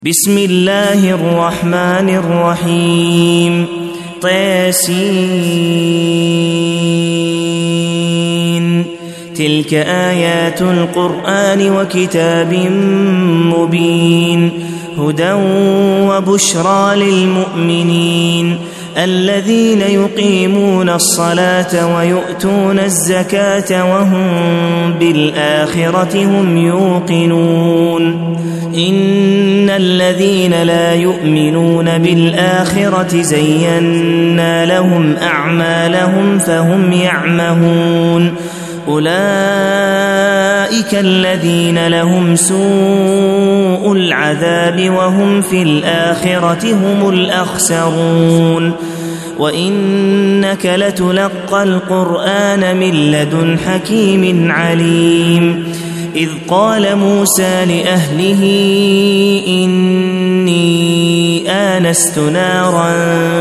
بسم الله الرحمن الرحيم طاسين تلك آيات القرآن وكتاب مبين هدى وبشرى للمؤمنين الذين يقيمون الصلاة ويؤتون الزكاة وهم بالآخرة هم يوقنون إن الذين لا يؤمنون بالآخرة زينا لهم أعمالهم فهم يعمهون أولئك الذين لهم سوء العذاب وهم في الآخرة هم الأخسرون وإنك لتلقى القرآن من لدن حكيم عليم إذ قال موسى لأهله إني آنست نارا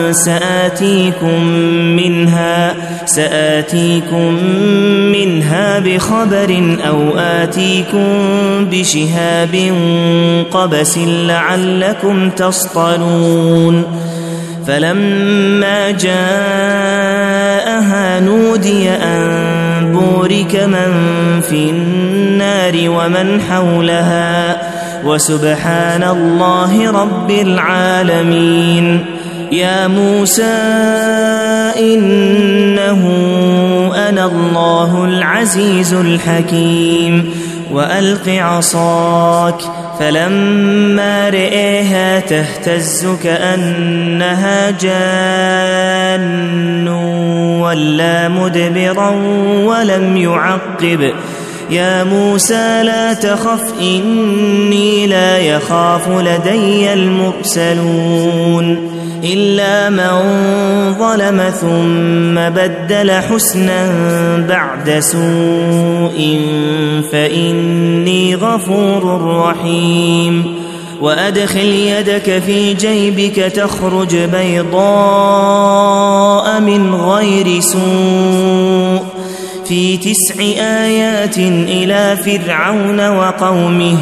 سآتيكم منها بخبر أو آتيكم بشهاب قبس لعلكم تصطلون فلما جاءها نودي أن بورك من في النار ومن حولها وسبحان الله رب العالمين يا موسى إنه أنا الله العزيز الحكيم وألق عصاك فلما رئيها تهتز كأنها جان ولا مدبرا ولم يعقب يا موسى لا تخف إني لا يخاف لدي المرسلون إلا من ظلم ثم بدل حسنا بعد سوء فإني غفور رحيم وأدخل يدك في جيبك تخرج بيضاء من غير سوء في 9 آيات إلى فرعون وقومه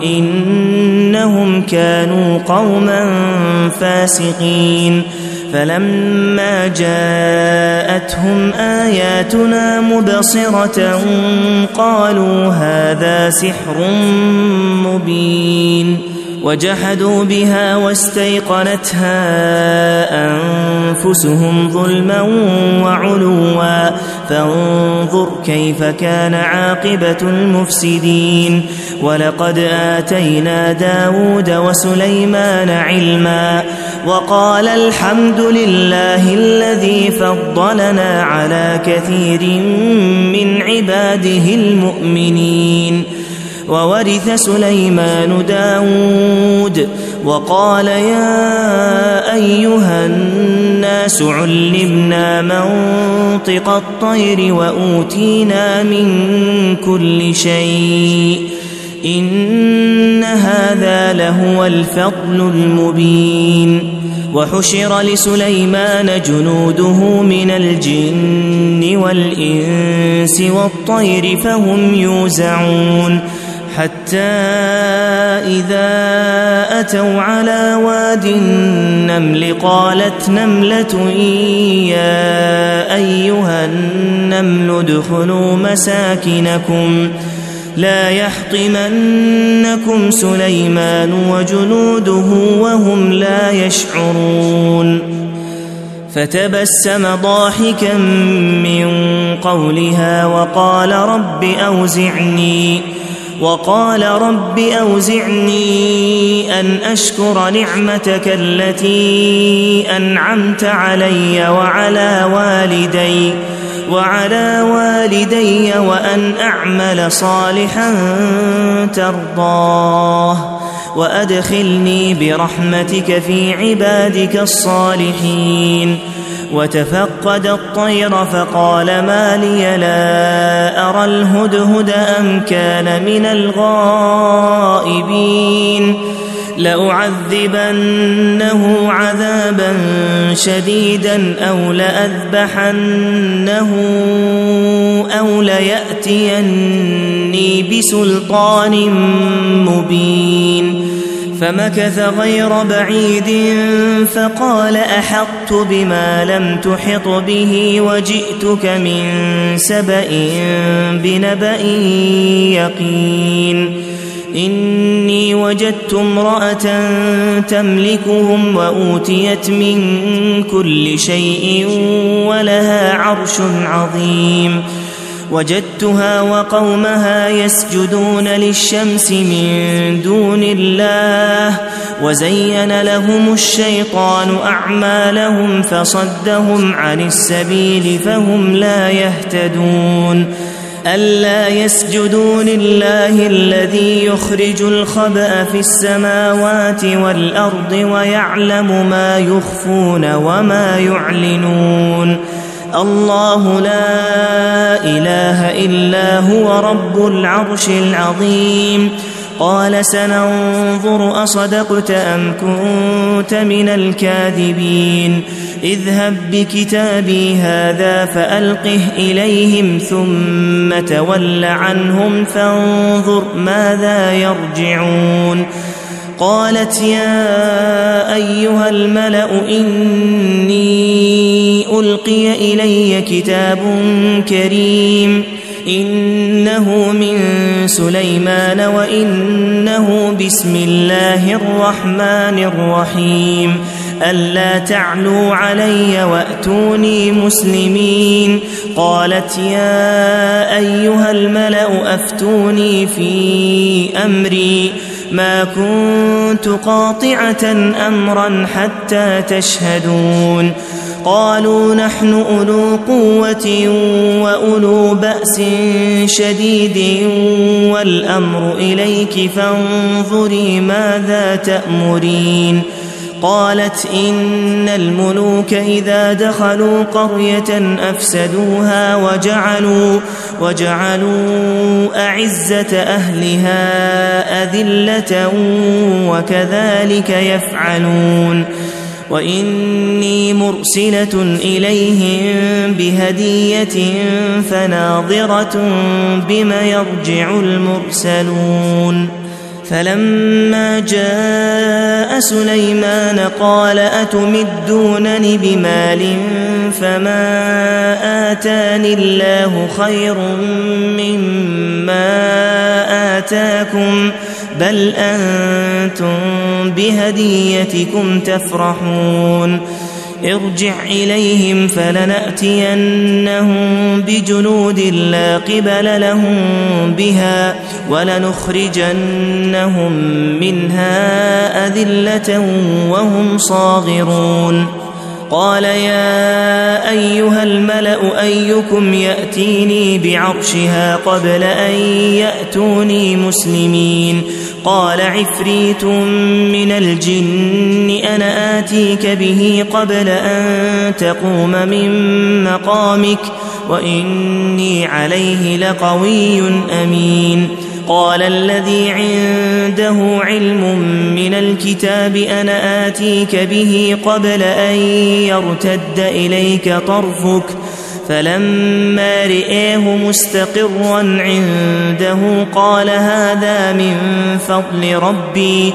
إنهم كانوا قوما فاسقين فلما جاءتهم آياتنا مبصرة قالوا هذا سحر مبين وجحدوا بها واستيقنتها أنفسهم ظلما وعلوا فانظر كيف كان عاقبة المفسدين ولقد آتينا داود وسليمان علما وقال الحمد لله الذي فضلنا على كثير من عباده المؤمنين وورث سليمان داود وقال يا أيها الناس علمنا منطق الطير وأوتينا من كل شيء إن هذا لهو الفضل المبين وحشر لسليمان جنوده من الجن والإنس والطير فهم يوزعون حتى إذا أتوا على واد النمل قالت نملة يا أيها النمل ادخلوا مساكنكم لا يحطمنكم سليمان وجنوده وهم لا يشعرون فتبسم ضاحكا من قولها وقال رب أوزعني أن أشكر نعمتك التي أنعمت علي وعلى والدي وأن أعمل صالحا ترضاه وأدخلني برحمتك في عبادك الصالحين وتفقد الطير فقال ما لي لا أرى الهدهد أم كان من الغائبين لأعذبنه عذابا شديدا أو لأذبحنه أو ليأتيني بسلطان مبين فمكث غير بعيد فقال أحطت بما لم تحط به وجئتك من سبأ بنبأ يقين إني وجدت امرأة تملكهم وأوتيت من كل شيء ولها عرش عظيم وجدتها وقومها يسجدون للشمس من دون الله وزين لهم الشيطان أعمالهم فصدهم عن السبيل فهم لا يهتدون ألا يسجدوا لله الذي يخرج الخبأ في السماوات والأرض ويعلم ما يخفون وما يعلنون الله لا إله إلا هو رب العرش العظيم قال سننظر أصدقت أم كنت من الكاذبين اذهب بكتابي هذا فألقه إليهم ثم تول عنهم فانظر ماذا يرجعون قالت يا أيها الملأ إني ألقي إلي كتاب كريم إنه من سليمان وإنه بسم الله الرحمن الرحيم ألا تعلوا علي وأتوني مسلمين قالت يا أيها الملأ أفتوني في أمري ما كنت قاطعة أمرا حتى تشهدون قالوا نحن أولو قوة وأولو بأس شديد والأمر إليك فانظري ماذا تأمرين قالت إن الملوك إذا دخلوا قرية أفسدوها وجعلوا أعزة أهلها أذلة وكذلك يفعلون وإني مرسلة إليهم بهدية فناظرة بما يرجع المرسلون فلما جاء سليمان قال أتمدونني بمال فما آتاني الله خير مما آتاكم بل أنتم بهديتكم تفرحون ارجع إليهم فلنأتينهم بجنود لا قبل لهم بها ولنخرجنهم منها أذلة وهم صاغرون قال يا أيها الملأ أيكم يأتيني بعرشها قبل أن يأتوني مسلمين قال عفريت من الجن أنا آتيك به قبل أن تقوم من مقامك وإني عليه لقوي أمين قال الذي عنده علم من الكتاب أنا آتيك به قبل أن يرتد إليك طرفك فلما رئيه مستقرا عنده قال هذا من فضل ربي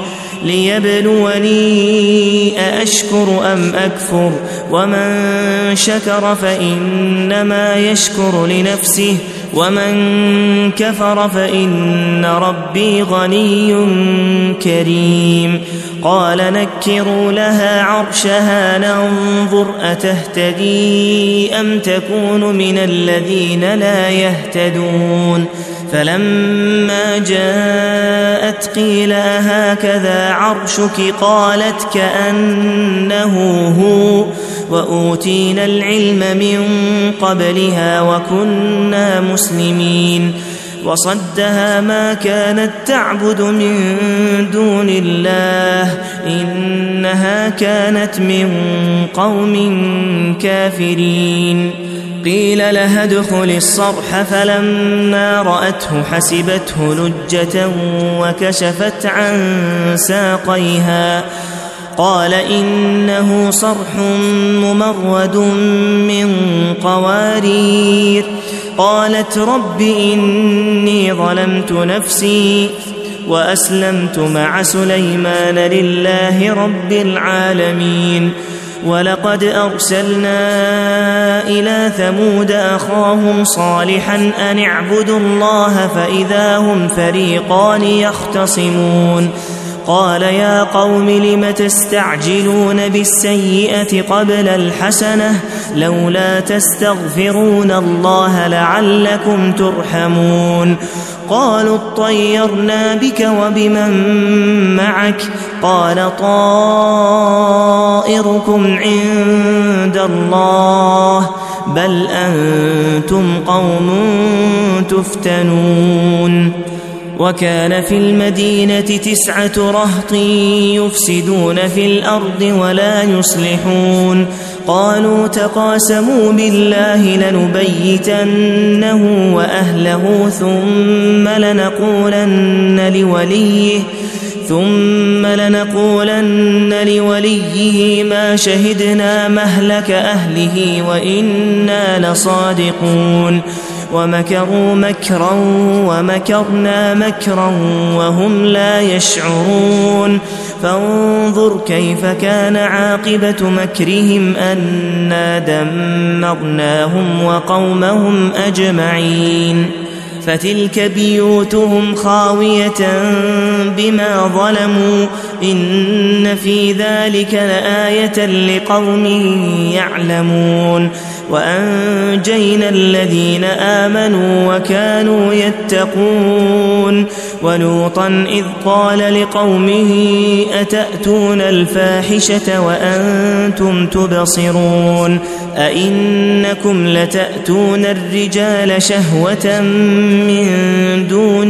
ليبلوني أأشكر أم أكفر ومن شكر فإنما يشكر لنفسه ومن كفر فإن ربي غني كريم قال نكروا لها عرشها ننظر أتهتدي أم تكون من الذين لا يهتدون فلما جاءت قيل أهكذا عرشك قالت كأنه هو وأوتينا العلم من قبلها وكنا مسلمين وصدها ما كانت تعبد من دون الله إنها كانت من قوم كافرين قيل لها ادخل الصرح فلما رأته حسبته لجة وكشفت عن ساقيها قال إنه صرح ممرد من قوارير قالت رب إني ظلمت نفسي وأسلمت مع سليمان لله رب العالمين. ولقد أرسلنا إلى ثمود أخاهم صالحا أن اعبدوا الله فإذا هم فريقان يختصمون قال يا قوم لم تستعجلون بالسيئة قبل الحسنة لولا تستغفرون الله لعلكم ترحمون قالوا اطيرنا بك وبمن معك قال طائركم عند الله بل أنتم قوم تفتنون. وكان في المدينة 9 رهط يفسدون في الأرض ولا يصلحون قالوا تقاسموا بالله لنبيتنه وأهله ثم لنقولن لوليه ما شهدنا مهلك أهله وإنا لصادقون ومكروا مكرا ومكرنا مكرا وهم لا يشعرون فانظر كيف كان عاقبة مكرهم أنا دمرناهم وقومهم أجمعين. فتلك بيوتهم خاوية بما ظلموا إن في ذلك لآية لقوم يعلمون. وأنجينا الذين آمنوا وكانوا يتقون ولوطا إذ قال لقومه أتأتون الفاحشة وأنتم تبصرون أئنكم لتأتون الرجال شهوة من دون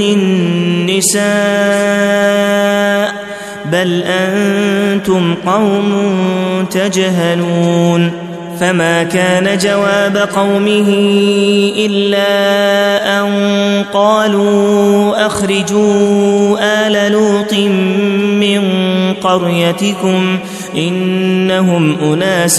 النساء بل أنتم قوم تجهلون. فما كان جواب قومه إلا أن قالوا أخرجوا آل لوط من قريتكم إنهم أناس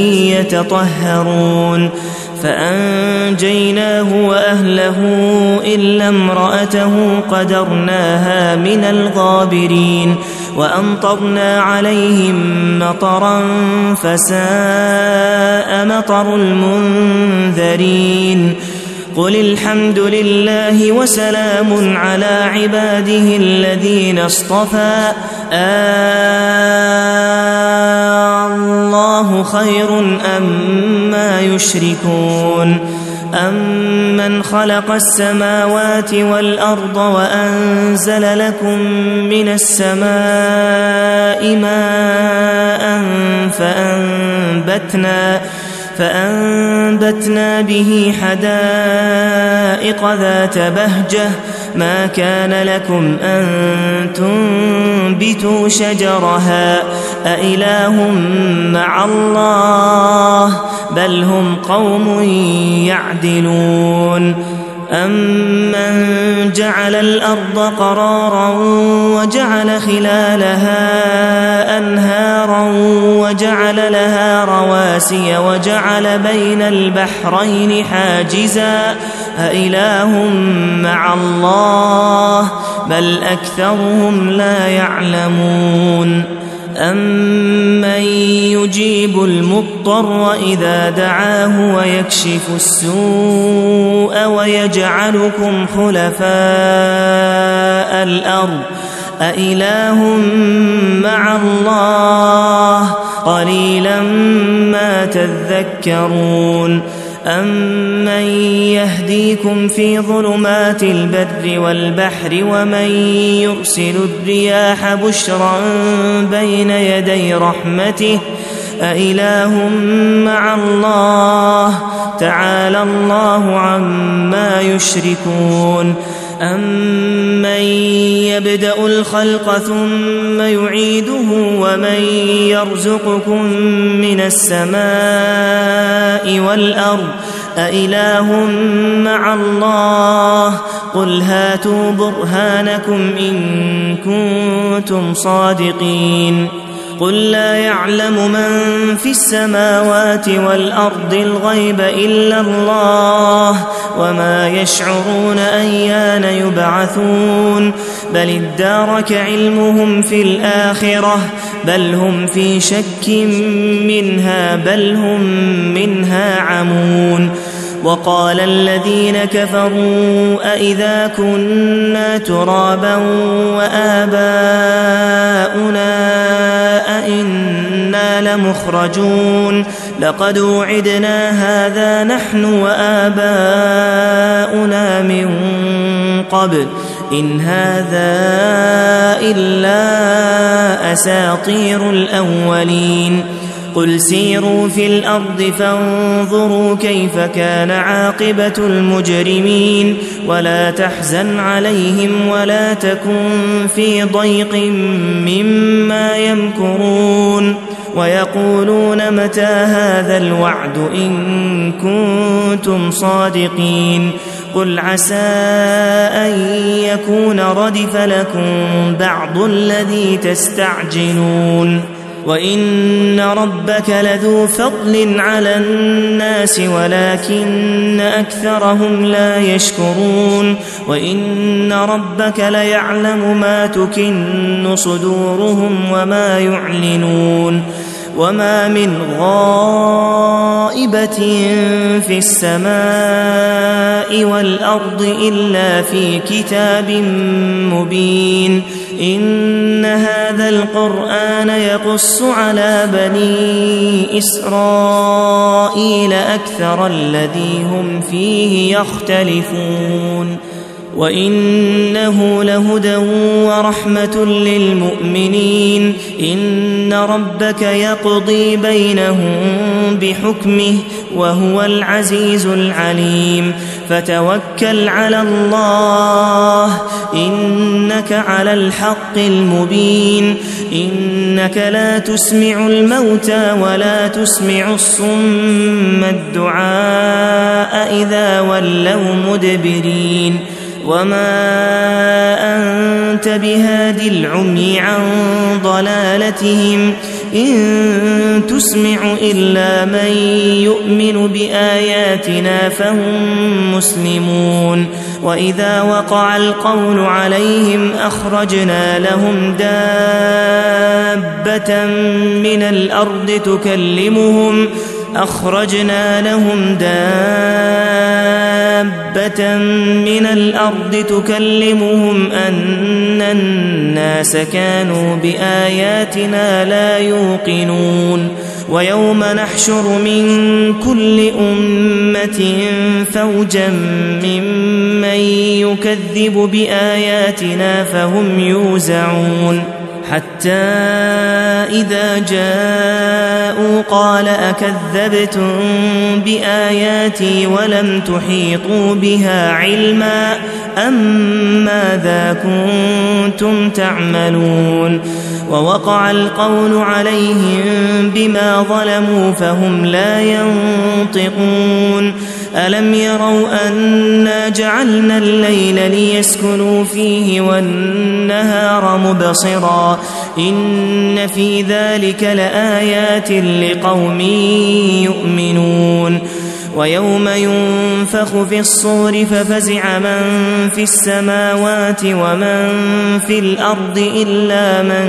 يتطهرون فأنجيناه وأهله إلا امرأته قدرناها من الغابرين وأمطرنا عليهم مطرا فساء مطر المنذرين. قل الحمد لله وسلام على عباده الذين اصطفى الله خير أما يشركون أمن خلق السماوات والأرض وأنزل لكم من السماء ماء فأنبتنا به حدائق ذات بهجة ما كان لكم أن تنبتوا شجرها أإله مع الله بل هم قوم يعدلون. أمن جعل الأرض قرارا وجعل خلالها أنهارا وجعل لها رواسي وجعل بين البحرين حاجزا أإله مع الله بل أكثرهم لا يعلمون. أمن يجيب المضطر إذا دعاه ويكشف السوء ويجعلكم خلفاء الأرض أإله مع الله قليلا ما تذكرون. أمن يهديكم في ظلمات البر والبحر ومن يرسل الرياح بشرا بين يدي رحمته أإله مع الله تعالى الله عما يشركون. أمن يبدأ الخلق ثم يعيده ومن يرزقكم من السماء والأرض أإله مع الله قل هاتوا برهانكم إن كنتم صادقين. قل لا يعلم من في السماوات والأرض الغيب إلا الله وما يشعرون أيان يبعثون بل ادارك علمهم في الآخرة بل هم في شك منها بل هم منها عمون وقال الذين كفروا أئذا كنا ترابا وآباؤنا أئنا لمخرجون لقد وعدنا هذا نحن وآباؤنا من قبل إن هذا إلا أساطير الأولين قل سيروا في الأرض فانظروا كيف كان عاقبة المجرمين ولا تحزن عليهم ولا تكن في ضيق مما يمكرون ويقولون متى هذا الوعد إن كنتم صادقين قل عسى أن يكون ردف لكم بعض الذي تستعجلون وإن ربك لذو فضل على الناس ولكن أكثرهم لا يشكرون وإن ربك ليعلم ما تكن صدورهم وما يعلنون وما من غائبة في السماء والأرض إلا في كتاب مبين إن هذا القرآن يقص على بني إسرائيل أكثر الذي هم فيه يختلفون وإنه لهدى ورحمة للمؤمنين إن ربك يقضي بينهم بحكمه وهو العزيز العليم فتوكل على الله إنك على الحق المبين إنك لا تسمع الموتى ولا تسمع الصم الدعاء إذا ولوا مدبرين وما أنت بهادي العمي عن ضلالتهم إن تسمع إلا من يؤمن بآياتنا فهم مسلمون وإذا وقع القول عليهم أخرجنا لهم دابة من الأرض تكلمهم أن الناس كانوا بآياتنا لا يوقنون ويوم نحشر من كل أمة فوجا ممن يكذب بآياتنا فهم يوزعون حتى إذا جاءوا قال أكذبتم بآياتي ولم تحيطوا بها علما أم ماذا كنتم تعملون ووقع القول عليهم بما ظلموا فهم لا ينطقون ألم يروا أنا جعلنا الليل ليسكنوا فيه والنهار مبصرا إن في ذلك لآيات لقوم يؤمنون ويوم ينفخ في الصور ففزع من في السماوات ومن في الأرض إلا من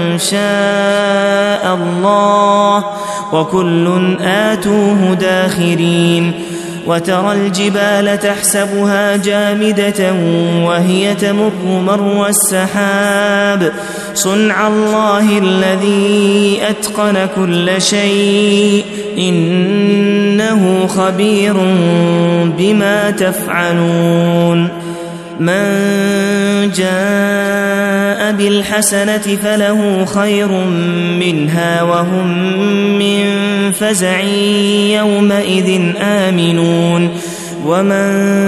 شاء الله وكل آتوه داخرين وترى الجبال تحسبها جامدة وهي تمر مر السحاب صنع الله الذي أتقن كل شيء إنه خبير بما تفعلون من جاء بالحسنة فله خير منها وهم من فزع يومئذ آمنون ومن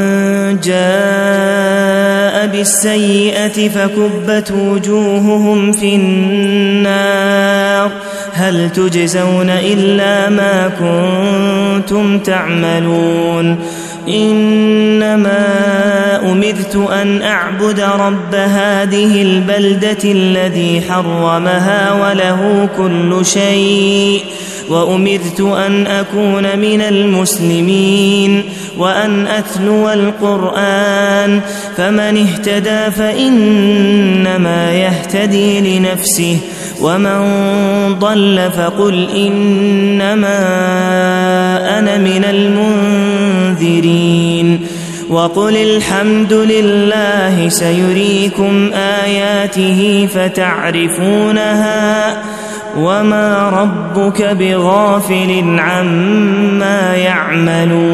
جاء بالسيئة فكبت وجوههم في النار هل تجزون إلا ما كنتم تعملون إنما أمرت أن أعبد رب هذه البلدة الذي حرمها وله كل شيء وأمرت أن أكون من المسلمين وأن أتلو القرآن فمن اهتدى فإنما يهتدي لنفسه ومن ضل فقل إنما أنا من المنذرين وقل الحمد لله سيريكم آياته فتعرفونها وما ربك بغافل عما يعملون